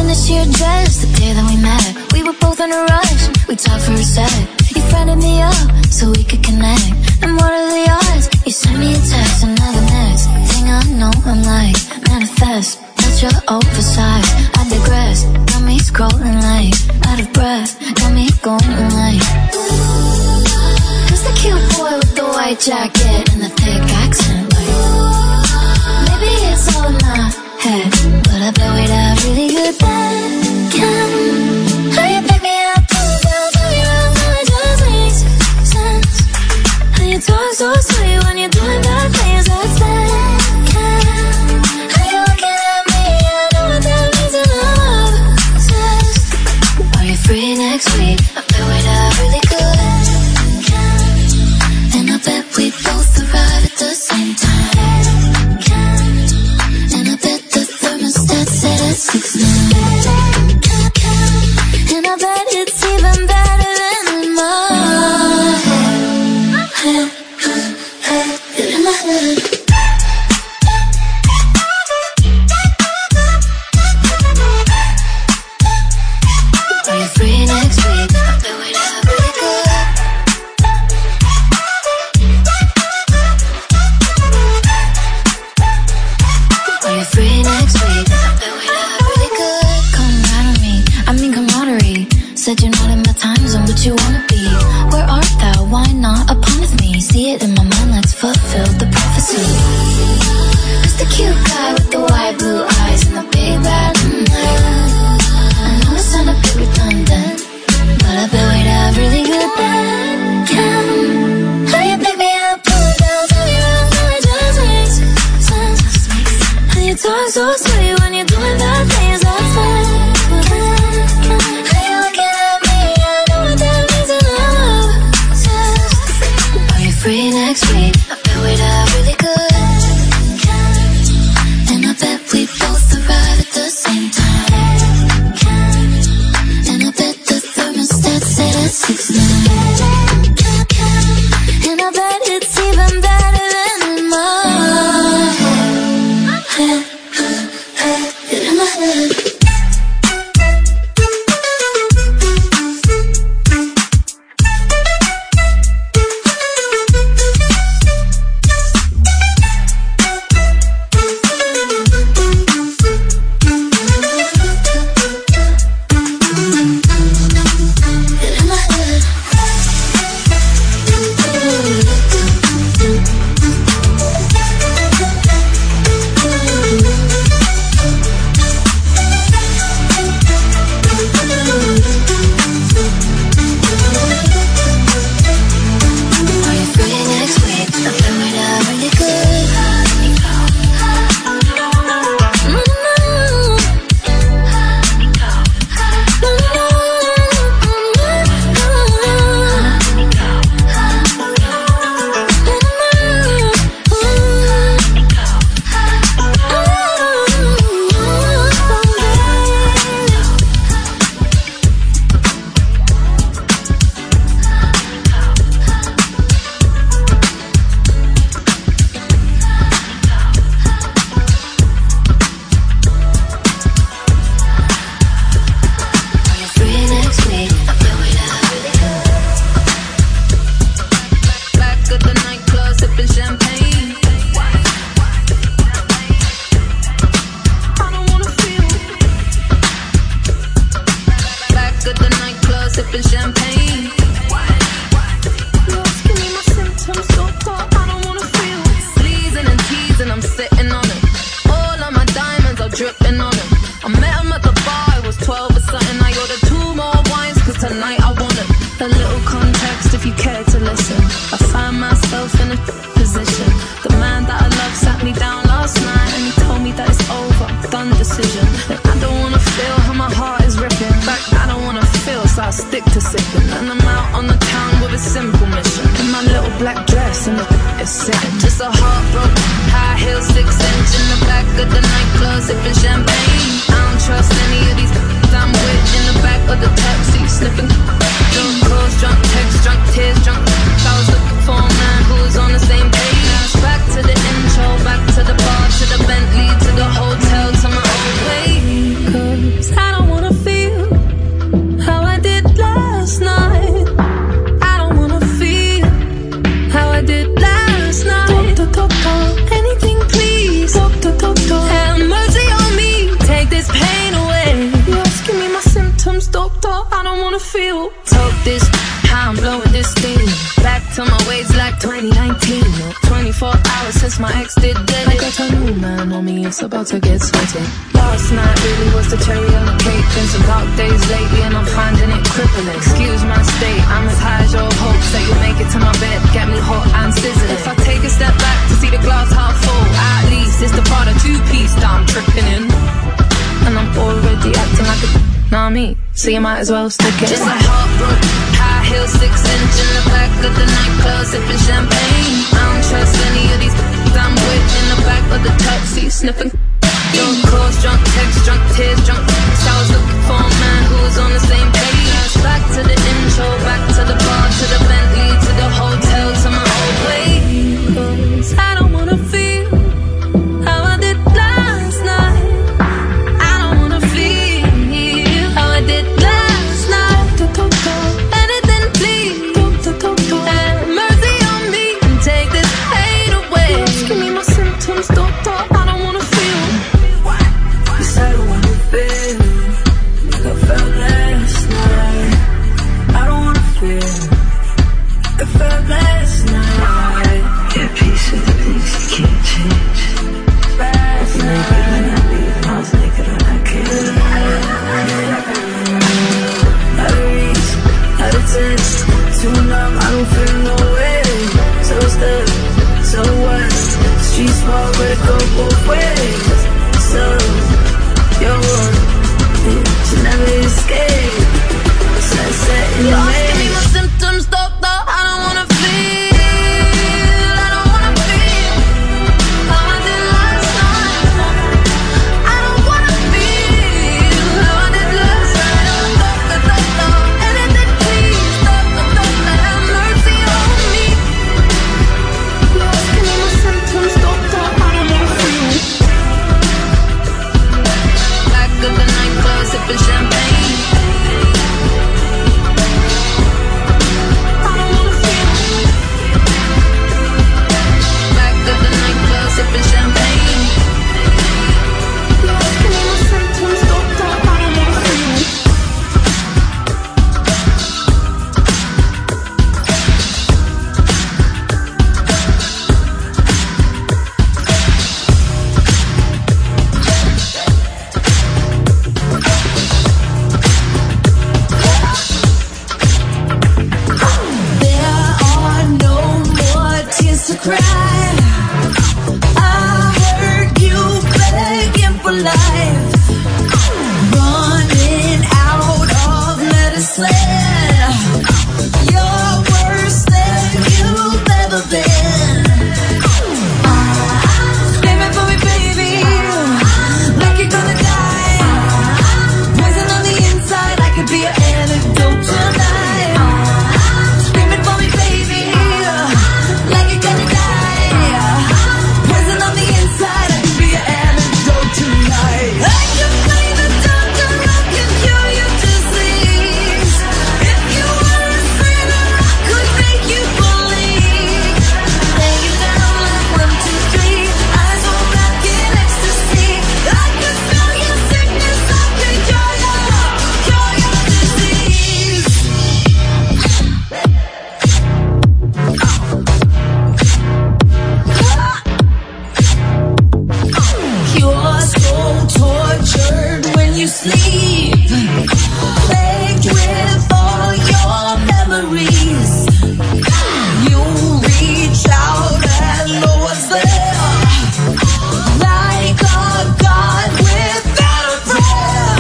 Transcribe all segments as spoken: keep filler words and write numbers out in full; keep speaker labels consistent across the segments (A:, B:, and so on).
A: in the sheer dress. The day that we met, we were both in a rush. We talked for a sec. You friended me up so we could connect. And what are the odds? You sent me a text, another next thing I know, I'm like, manifest. That's your oversized, I digress. Got me scrolling like, out of breath. Got me going like, who's the cute boy with the white jacket and the thick accent? Like, maybe it's all in my head, but I bet we'd have really good bacon. How you pick me up, pull me down, turn me around, now it just makes sense. How you talk so sweet when you're doing bad things, that's bacon. How you looking at me, I know what that means and I'm obsessed. Are you free next week? I bet we'd have really good bacon. And I bet we both arrive at the same time. And I bet the thermostat set at six nine. And I bet it's even better than in my head. In my head. Are you free next week? I bet we'd have really good. Are you free next week? I bet we'd have really good. Come right on me, I mean camaraderie. Said you're not in my time zone, but you wanna be. Where art thou? Why not upon with me? See it in my mind, let's fulfill the prophecy. Who's the cute guy with the white blue eyes and the big bad mm-hmm. I know it sound a bit redundant, but I bet we'd have really good bacon. How you pick me up, pull me down, turn me around, now it just makes sense. How you talk so sweet when you're doing bad things, that's bacon. How you looking at me, I know what that means and I'm obsessed. Are you free next week? I bet we'd have really good. And I bet we both arrive at the same time. And I bet the thermostat set at six nine. And I bet it's even better than in my head. In my head.
B: I don't twenty nineteen, twenty-four hours since my ex did dead. I got a new man on me, it's about to get sweaty. Last night really was the cherry on the cake. Been some dark days lately and I'm finding it crippling. Excuse my state, I'm as high as your hopes that you'll make it to my bed, get me hot and sizzling. If I take a step back to see the glass half full, at least it's the Prada two-piece that I'm tripping in. And I'm already acting like a nah me, so you might as well stick it. Just a heartbroken, high heel, six inch in the back of the nightclub, sipping champagne. I don't trust any of these I'm with in the back of the taxi, sniffing. Drunk calls, drunk texts, drunk tears, drunk I was looking for a man who was on the same page. Back to the intro, back to the bar, to the Bentley, to the hotel, to my old way. 'Cause I don't wanna feel how I did last night. I don't wanna feel how I did last night. Anything please, have mercy on me and take this pain away. Just give me my symptoms, doctor, I don't wanna feel. Yes, I don't wanna feel like I felt last night. I don't wanna feel like I felt last night. Yeah, peace with the things you can't change. Last night, when I leave, I was naked when I came. Out of reach, out of touch, too numb, I don't feel no way. So stuck, so what? Street small, but it go both ways. So, you're one, you should never escape. Sunset in the maze. Give me my symptoms, doctor, I don't wanna feel. I don't wanna feel how I did last night. I don't wanna feel how I did last night. Doctor, doctor, anything please, doctor, doctor, have mercy on me. Give me my symptoms, doctor, I don't wanna feel. Back of the nightclub, sipping champagne. I don't wanna feel. Back of the nightclub, sipping champagne. Give me my symptoms, doctor, I don't wanna feel. There are no more tears to cry. I heard you begging for life, running out of medicine. You're worse than you've ever been. Screaming for me, baby, like you're gonna die. Poison on the inside, I could be an antidote tonight. Screaming for me, baby, like you're gonna die. Poison on the inside, I could be an antidote tonight. I could be the doctor who can cure your disease. If you were a sinner, I could make you believe. Lay you down like one, two, three, eyes on back in ecstasy. I could smell your sickness, I could cure your, cure your disease. You're so tortured when you sleep, plagued with all your memories. You reach out and no one's there, like a god without a prayer.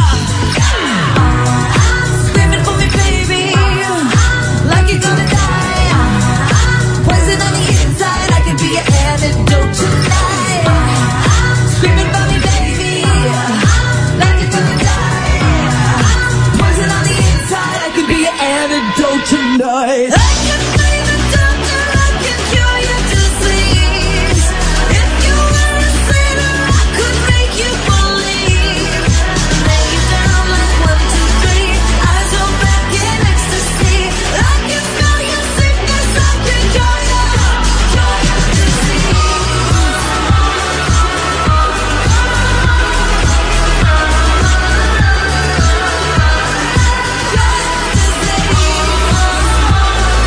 B: Screaming for me, baby, like you're gonna die. Poison on the inside, I could be an antidote tonight. Screaming for me, baby, like you're gonna die. Poison on the inside, I could be an antidote tonight. I could be the doctor who can cure your disease. If you were a sinner, I could make you believe. Lay you down like one, two, three, eyes on back in ecstasy. I can smell your sickness, I can cure your, cure your disease. Cure your disease.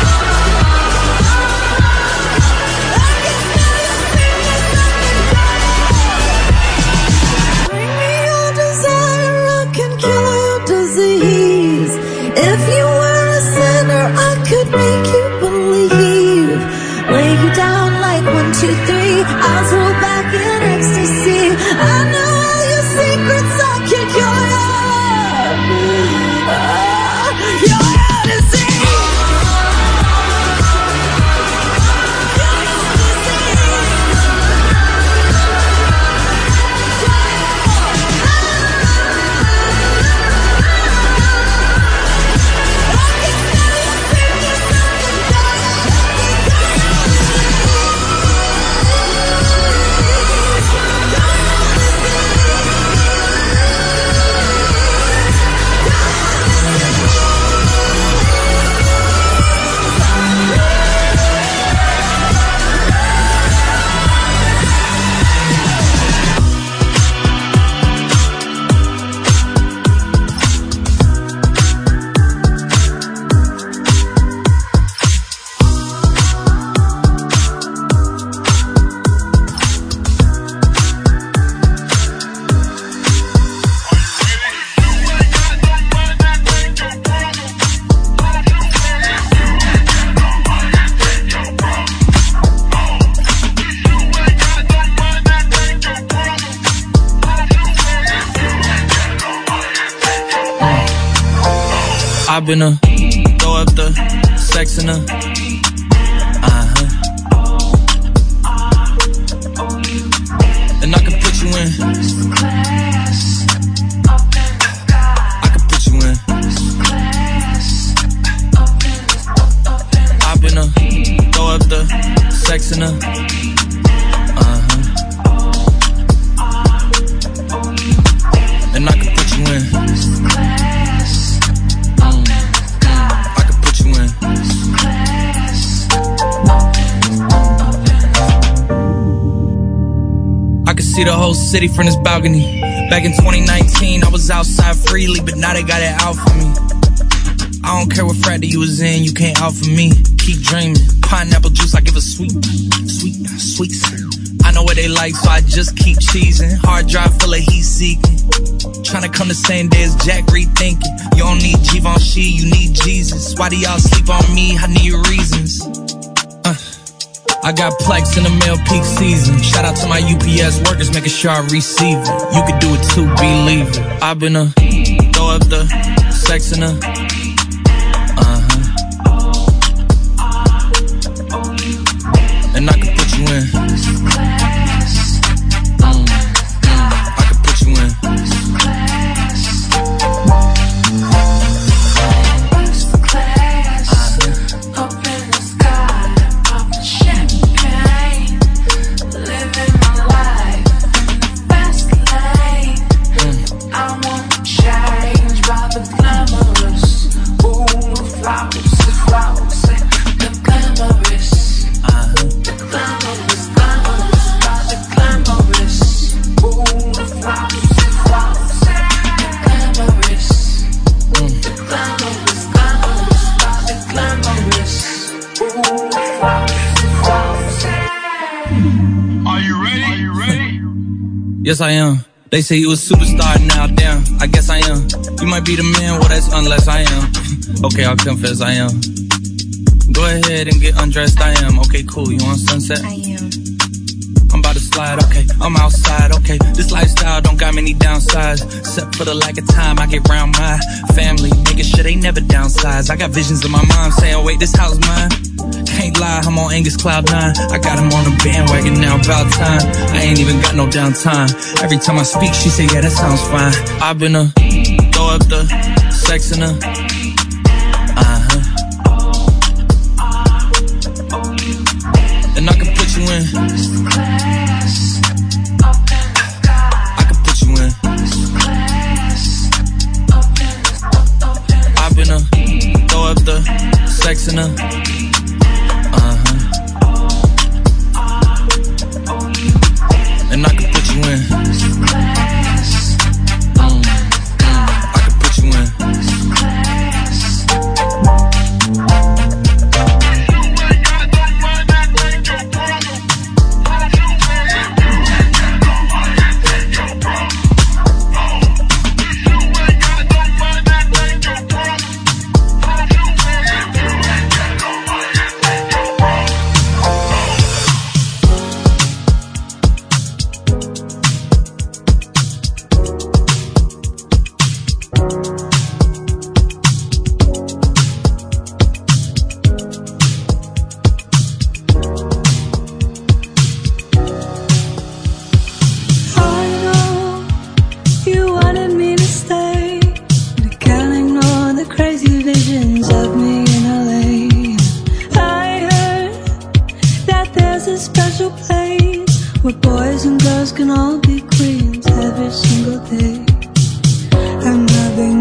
C: I've been a throw up the sex in a uh-huh. And I can put you in. I can put you in. I've been a throw up the sex in a uh-huh. And I can put you in. See the whole city from this balcony. Back in twenty nineteen, I was outside freely, but now they got it out for me. I don't care what frat you was in, you can't out for me. Keep dreaming, pineapple juice, I give a sweet, sweet, sweet. I know what they like, so I just keep cheesing. Hard drive full of heat seeking. Tryna come the same day as Jack, rethinking. You don't need Givenchy, you need Jesus. Why do y'all sleep on me? I need reasons. Uh. I got plex in the mail peak season. Shout out to my U P S workers, making sure I receive it. You can do it too, believe it. I've been a throw up the sex in a uh-huh. And I can put you in. Mm. I can put you in. Yes, I am. They say you a superstar now, damn, I guess I am. You might be the man, well that's unless I am. Okay, I'll confess I am. Go ahead and get undressed, I am. Okay, cool, you want sunset?
A: I am.
C: I'm about to slide, okay, I'm outside, okay. This lifestyle don't got many downsides. Except for the lack of time I get round my family, making sure they never downsize. I got visions of my mom saying, wait, this house mine. Can't lie, I'm on Angus Cloud nine. I got him on the bandwagon now, about time. I ain't even got no downtime. Every time I speak, she say, yeah, that sounds fine. I've been a throw up the sex in a uh-huh. And I can put you in. I can put you in. I've been a throw up the sex in a and I can put you in. Mm, I can put you in.
D: Where boys and girls can all be queens every single day, and nothing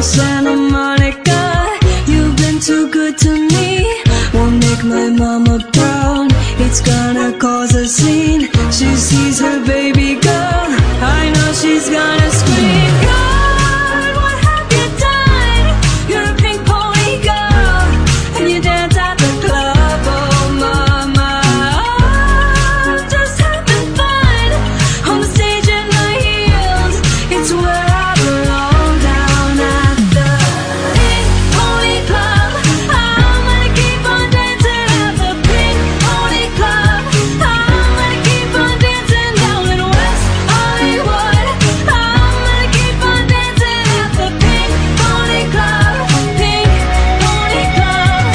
D: Santa Monica, you've been too good to me. Won't make my mama proud, it's gonna cause a scene. She sees her baby girl, I know she's gonna scream. God, what have you done? You're a pink pony girl, and you dance at the club. Oh mama, I'm just having fun on the stage in my heels. It's where I belong, down at the Pink Pony Club. I'm gonna keep on dancing at the Pink Pony Club. I'm gonna keep on dancing down in West Hollywood. I'm gonna keep on dancing at the Pink Pony Club. Pink Pony Club.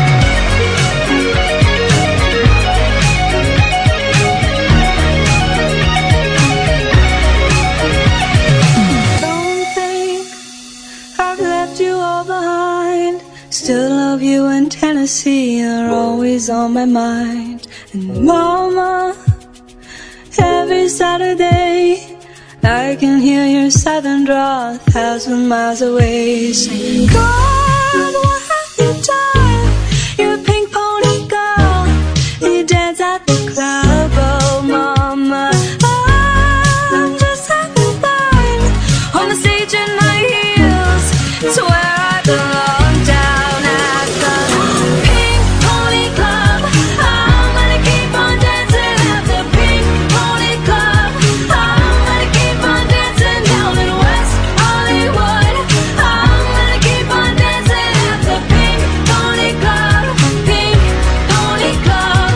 D: Don't think I've left you all behind. Still love you in Tennessee, you're always on my mind. And mama, every Saturday I can hear your southern drawl a thousand miles away. Saying, God, what have you done? You're a pink pony girl, you dance at the club. Oh mama, I'm just having fun on the stage in my heels. It's where I belong, down at the Pink Pony Club. I'm gonna keep on dancing at the Pink Pony Club. I'm gonna keep on dancing down in West Hollywood. I'm gonna keep on dancing at the Pink Pony Club. Pink Pony Club.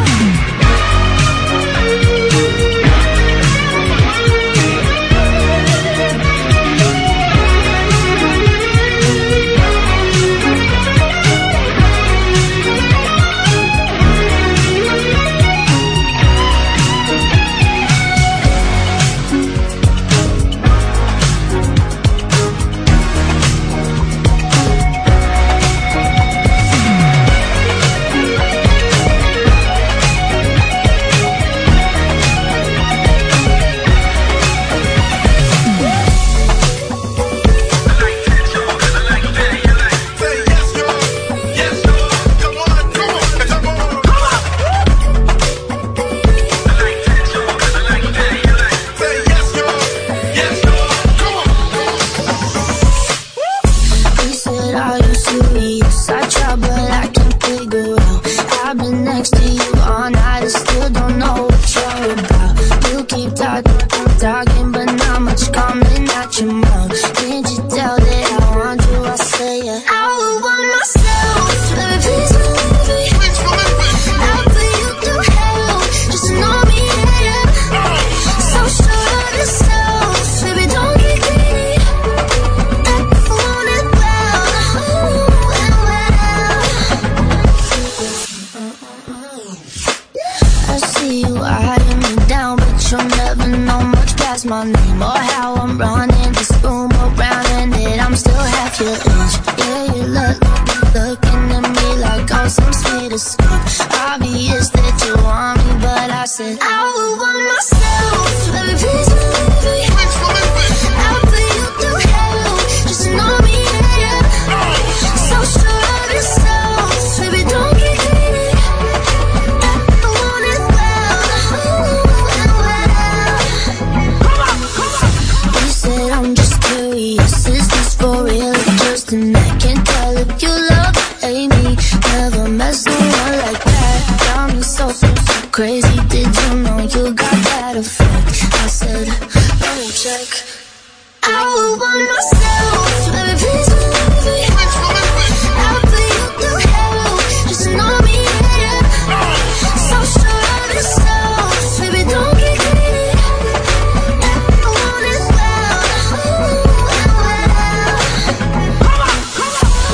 D: He said, are you serious? I try but I can't figure out. I've been next to you all night and still don't know what you're about. You keep talking, talking, but not much coming out your mouth. Can't you tell that I want you? I say it. I would want myself, baby, please believe me. I'll put you through hell, just to know me, yeah. So sure of yourself, baby, don't get greedy. I want it well, well, well. I see you eyeing me down, but you'll never know much past my name or how I'm running this room around, and that I'm still half your age. Yeah, you look, looking at me like I'm some sweet escape. Obvious that you want me, but I said I would want myself, baby, please believe me. I'll put you through hell, just to know me, yeah. So sure of yourself, baby, don't get greedy. I want it well, well, well. You said I'm just curious, is this for real or just an act? Can't tell if you love or hate me. Never met someone like that. Got me so, so, so crazy. Did you know you got that effect? I said, let me check. I would want myself, baby, please believe me. I'll put you through hell, just to know me, yeah. So sure of yourself, baby, don't get greedy. I want it well, well, well.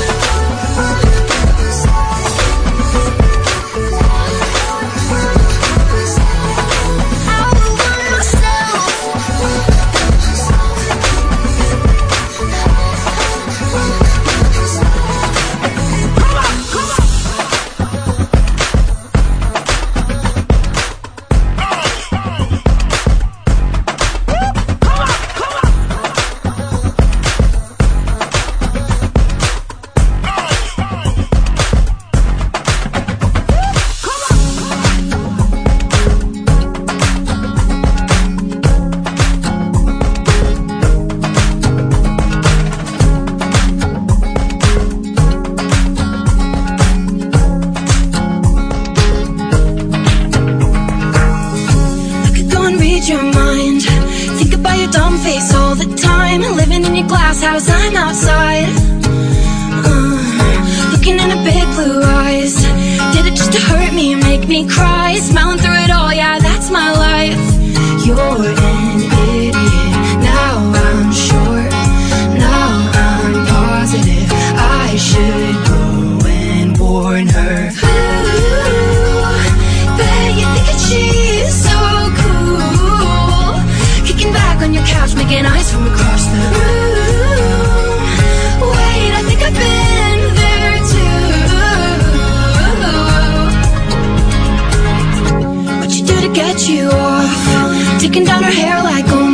E: inside. uh, Looking in her big blue eyes. Did it just to hurt me and make me cry? Smiling through it all, yeah, that's my life. You're an idiot. Now I'm sure, now I'm positive I should go and warn her. Ooh, bet you think that she's so cool, kicking back on your couch, making eyes from across the room. Wait, I think I've been there too. What you do to get you off? Taking down her hair like a